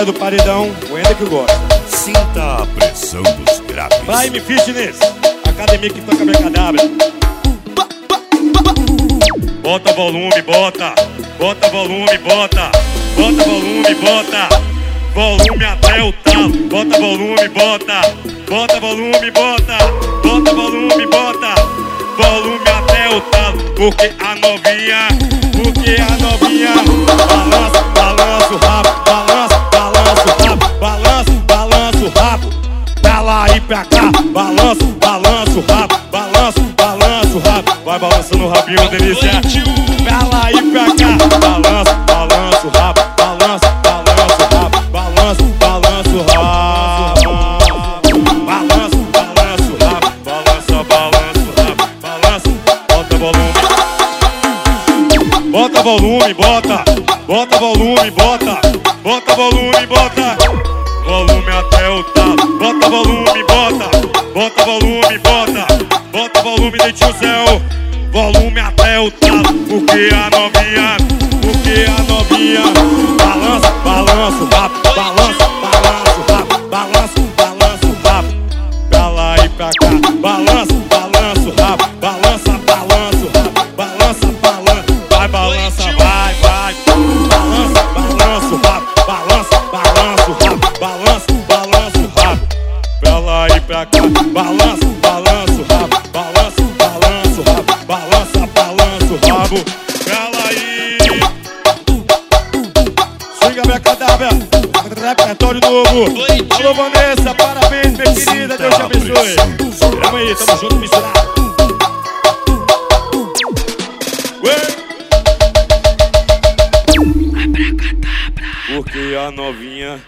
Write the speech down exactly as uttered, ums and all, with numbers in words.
do paredão, o Ender que gosta. Sinta a pressão dos graves. Prime Fitness, academia que toca minha cadáver. Bota volume, bota. Bota volume, bota. Bota volume, bota. Volume até o talo. Bota volume, bota. Bota volume, bota. Bota volume, bota. Volume até o talo. Porque a novinha, porque a novinha balança, balança o rabo, balança, balança o rabo, balança, balança o rabo. Pra lá e pra cá, balança, balança o rabo, balança, balança o rabo. Vai balançando o rabinho, delícia. Pra lá e pra cá, balança, balança o rabo, balança, balança o rabo, balança, balança o rabo. Balança, balança o rabo, balança, balança o rabo, balança, bota volume. Bota volume, bota, bota volume, bota, bota volume, bota. Volume até o talo, bota volume, bota, bota volume, bota, bota volume de tio Zé. Volume até o talo, porque a novinha, porque a novinha balança, balança o rabo, balança, balança o rabo, balança, balança o rabo. Pra lá e pra cá, balança, balança o rabo, balança, balança o rabo, balança, balança, vai balança, vai, vai, balança, balança o rabo, balança, balança o rabo, balança, balança o rabo. Pra lá e pra cá, balança, balança o rabo, balança, balança o rabo, balança, balança o rabo. Pra lá e swinga minha cadáver, repertório novo. Alô Vanessa, parabéns minha querida, Deus te abençoe. Tamo aí, tamo junto, misturado. Porque a novinha